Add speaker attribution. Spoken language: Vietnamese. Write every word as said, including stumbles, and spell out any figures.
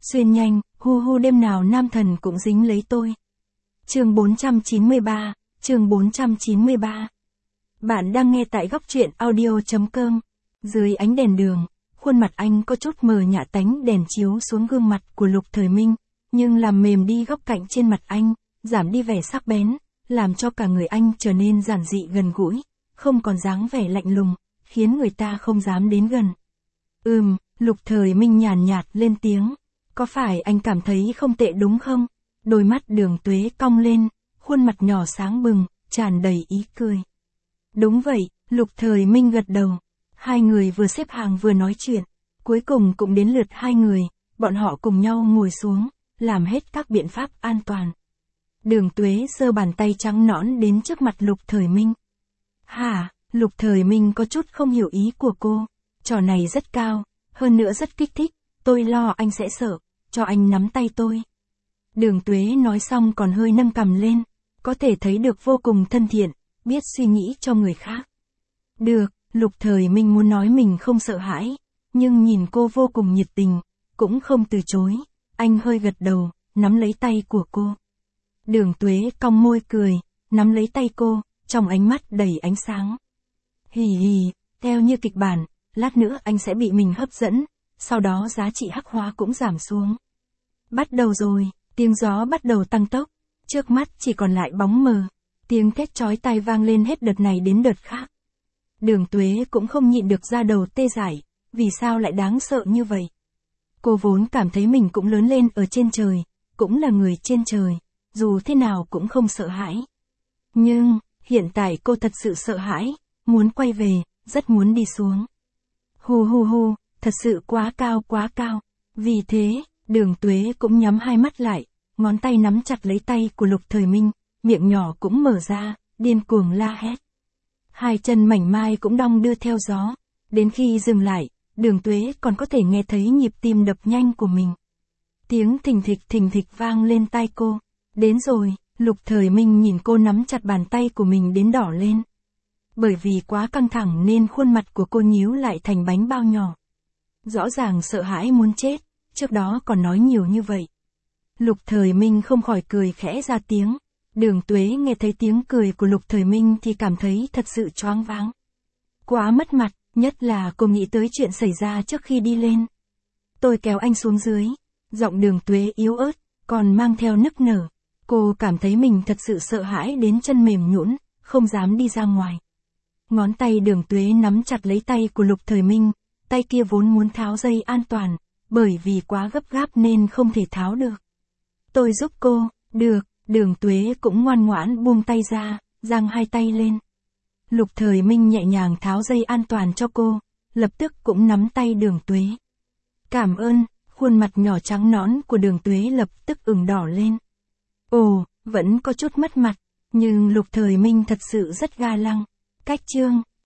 Speaker 1: Xuyên nhanh, hu hu đêm nào nam thần cũng dính lấy tôi. Chương bốn trăm chín mươi ba, chương bốn trăm chín mươi ba. Bạn đang nghe tại góc truyện audio chấm com. Dưới ánh đèn đường, khuôn mặt anh có chút mờ nhạt, tánh đèn chiếu xuống gương mặt của Lục Thời Minh, nhưng làm mềm đi góc cạnh trên mặt anh, giảm đi vẻ sắc bén, làm cho cả người anh trở nên giản dị gần gũi, không còn dáng vẻ lạnh lùng, khiến người ta không dám đến gần. Ừm, Lục Thời Minh nhàn nhạt lên tiếng. Có phải anh cảm thấy không tệ đúng không? Đôi mắt Đường Tuế cong lên, khuôn mặt nhỏ sáng bừng, tràn đầy ý cười. Đúng vậy, Lục Thời Minh gật đầu. Hai người vừa xếp hàng vừa nói chuyện. Cuối cùng cũng đến lượt hai người, bọn họ cùng nhau ngồi xuống, làm hết các biện pháp an toàn. Đường Tuế giơ bàn tay trắng nõn đến trước mặt Lục Thời Minh. Hả? Lục Thời Minh có chút không hiểu ý của cô. Trò này rất cao, hơn nữa rất kích thích, tôi lo anh sẽ sợ, cho anh nắm tay tôi. Đường Tuế nói xong còn hơi nâng cằm lên, có thể thấy được vô cùng thân thiện, biết suy nghĩ cho người khác. Được, Lục Thời Minh muốn nói mình không sợ hãi, nhưng nhìn cô vô cùng nhiệt tình, cũng không từ chối, anh hơi gật đầu, nắm lấy tay của cô. Đường Tuế cong môi cười, nắm lấy tay cô, trong ánh mắt đầy ánh sáng. Hì hì, theo như kịch bản, lát nữa anh sẽ bị mình hấp dẫn, sau đó giá trị hắc hóa cũng giảm xuống. Bắt đầu rồi, tiếng gió bắt đầu tăng tốc, trước mắt chỉ còn lại bóng mờ, tiếng thét chói tai vang lên hết đợt này đến đợt khác. Đường Tuế cũng không nhịn được ra đầu tê dại, vì sao lại đáng sợ như vậy? Cô vốn cảm thấy mình cũng lớn lên ở trên trời, cũng là người trên trời, dù thế nào cũng không sợ hãi. Nhưng, hiện tại cô thật sự sợ hãi, muốn quay về, rất muốn đi xuống. Hu hu hu, thật sự quá cao quá cao. Vì thế, Đường Tuế cũng nhắm hai mắt lại, ngón tay nắm chặt lấy tay của Lục Thời Minh, miệng nhỏ cũng mở ra, điên cuồng la hét. Hai chân mảnh mai cũng đong đưa theo gió, đến khi dừng lại, Đường Tuế còn có thể nghe thấy nhịp tim đập nhanh của mình. Tiếng thình thịch thình thịch vang lên tai cô. Đến rồi, Lục Thời Minh nhìn cô nắm chặt bàn tay của mình đến đỏ lên. Bởi vì quá căng thẳng nên khuôn mặt của cô nhíu lại thành bánh bao nhỏ. Rõ ràng sợ hãi muốn chết, trước đó còn nói nhiều như vậy. Lục Thời Minh không khỏi cười khẽ ra tiếng. Đường Tuế nghe thấy tiếng cười của Lục Thời Minh thì cảm thấy thật sự choáng váng. Quá mất mặt, nhất là cô nghĩ tới chuyện xảy ra trước khi đi lên. Tôi kéo anh xuống dưới, giọng Đường Tuế yếu ớt, còn mang theo nức nở. Cô cảm thấy mình thật sự sợ hãi đến chân mềm nhũn, không dám đi ra ngoài. Ngón tay Đường Tuế nắm chặt lấy tay của Lục Thời Minh, tay kia vốn muốn tháo dây an toàn, bởi vì quá gấp gáp nên không thể tháo được. Tôi giúp cô, được, Đường Tuế cũng ngoan ngoãn buông tay ra, giang hai tay lên. Lục Thời Minh nhẹ nhàng tháo dây an toàn cho cô, lập tức cũng nắm tay Đường Tuế. Cảm ơn, khuôn mặt nhỏ trắng nõn của Đường Tuế lập tức ửng đỏ lên. Ồ, vẫn có chút mất mặt, nhưng Lục Thời Minh thật sự rất ga lăng. Cách chương